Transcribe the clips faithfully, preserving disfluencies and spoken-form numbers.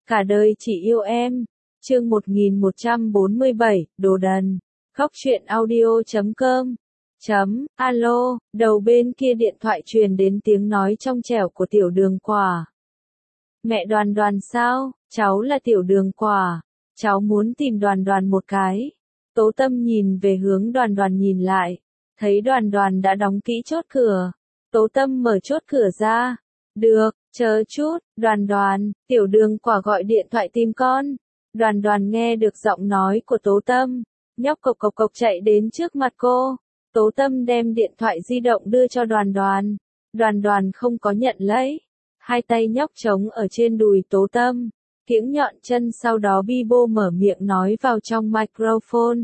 Cả đời chỉ yêu em. Chương một nghìn một trăm bốn mươi bảy, Đồ đần. Khóc chuyện audio chấm com. Chấm, alo, đầu bên kia điện thoại truyền đến tiếng nói trong trẻo của Tiểu Đường Quả. Mẹ Đoàn Đoàn sao? Cháu là Tiểu Đường Quả. Cháu muốn tìm Đoàn Đoàn một cái. Tố Tâm nhìn về hướng Đoàn Đoàn nhìn lại. Thấy Đoàn Đoàn đã đóng kỹ chốt cửa. Tố Tâm mở chốt cửa ra. Được, chờ chút, Đoàn Đoàn, Tiểu Đường Quả gọi điện thoại tìm con. Đoàn Đoàn nghe được giọng nói của Tố Tâm. Nhóc cộc cộc cộc chạy đến trước mặt cô. Tố Tâm đem điện thoại di động đưa cho Đoàn Đoàn. Đoàn Đoàn không có nhận lấy. Hai tay nhóc trống ở trên đùi Tố Tâm. Kiễng nhọn chân sau đó bi bô mở miệng nói vào trong microphone.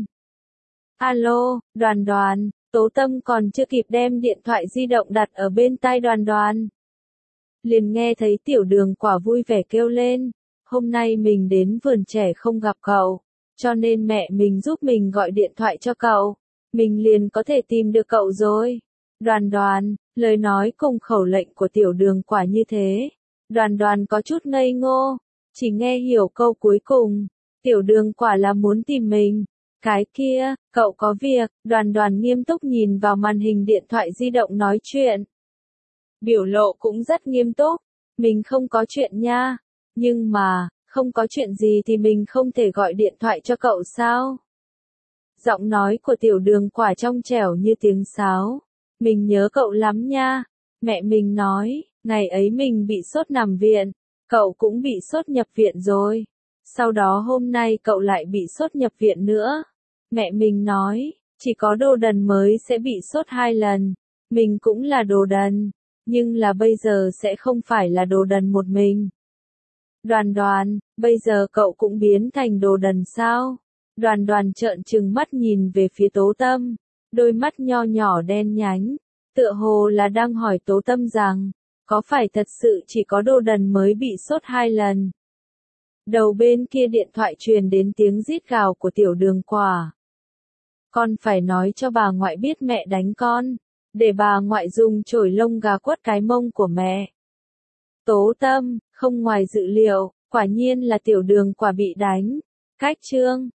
Alo, Đoàn Đoàn, Tố Tâm còn chưa kịp đem điện thoại di động đặt ở bên tai Đoàn Đoàn. Liền nghe thấy Tiểu Đường Quả vui vẻ kêu lên. Hôm nay mình đến vườn trẻ không gặp cậu. Cho nên mẹ mình giúp mình gọi điện thoại cho cậu. Mình liền có thể tìm được cậu rồi. Đoàn Đoàn, lời nói cùng khẩu lệnh của Tiểu Đường Quả như thế. Đoàn Đoàn có chút ngây ngô. Chỉ nghe hiểu câu cuối cùng. Tiểu Đường Quả là muốn tìm mình. Cái kia, cậu có việc. Đoàn Đoàn nghiêm túc nhìn vào màn hình điện thoại di động nói chuyện. Biểu lộ cũng rất nghiêm túc. Mình không có chuyện nha. Nhưng mà, không có chuyện gì thì mình không thể gọi điện thoại cho cậu sao? Giọng nói của Tiểu Đường Quả trong trẻo như tiếng sáo. Mình nhớ cậu lắm nha. Mẹ mình nói, ngày ấy mình bị sốt nằm viện. Cậu cũng bị sốt nhập viện rồi. Sau đó hôm nay cậu lại bị sốt nhập viện nữa. Mẹ mình nói, chỉ có đồ đần mới sẽ bị sốt hai lần. Mình cũng là đồ đần. Nhưng là bây giờ sẽ không phải là đồ đần một mình. Đoàn Đoàn, bây giờ cậu cũng biến thành đồ đần sao? Đoàn Đoàn trợn trừng mắt nhìn về phía Tố Tâm. Đôi mắt nho nhỏ đen nhánh. Tựa hồ là đang hỏi Tố Tâm rằng, có phải thật sự chỉ có đồ đần mới bị sốt hai lần? Đầu bên kia điện thoại truyền đến tiếng rít gào của Tiểu Đường Quả. Con phải nói cho bà ngoại biết mẹ đánh con. Để bà ngoại dùng chổi lông gà quất cái mông của mẹ. Tố Tâm, không ngoài dự liệu, quả nhiên là Tiểu Đường Quả bị đánh. Cách chương,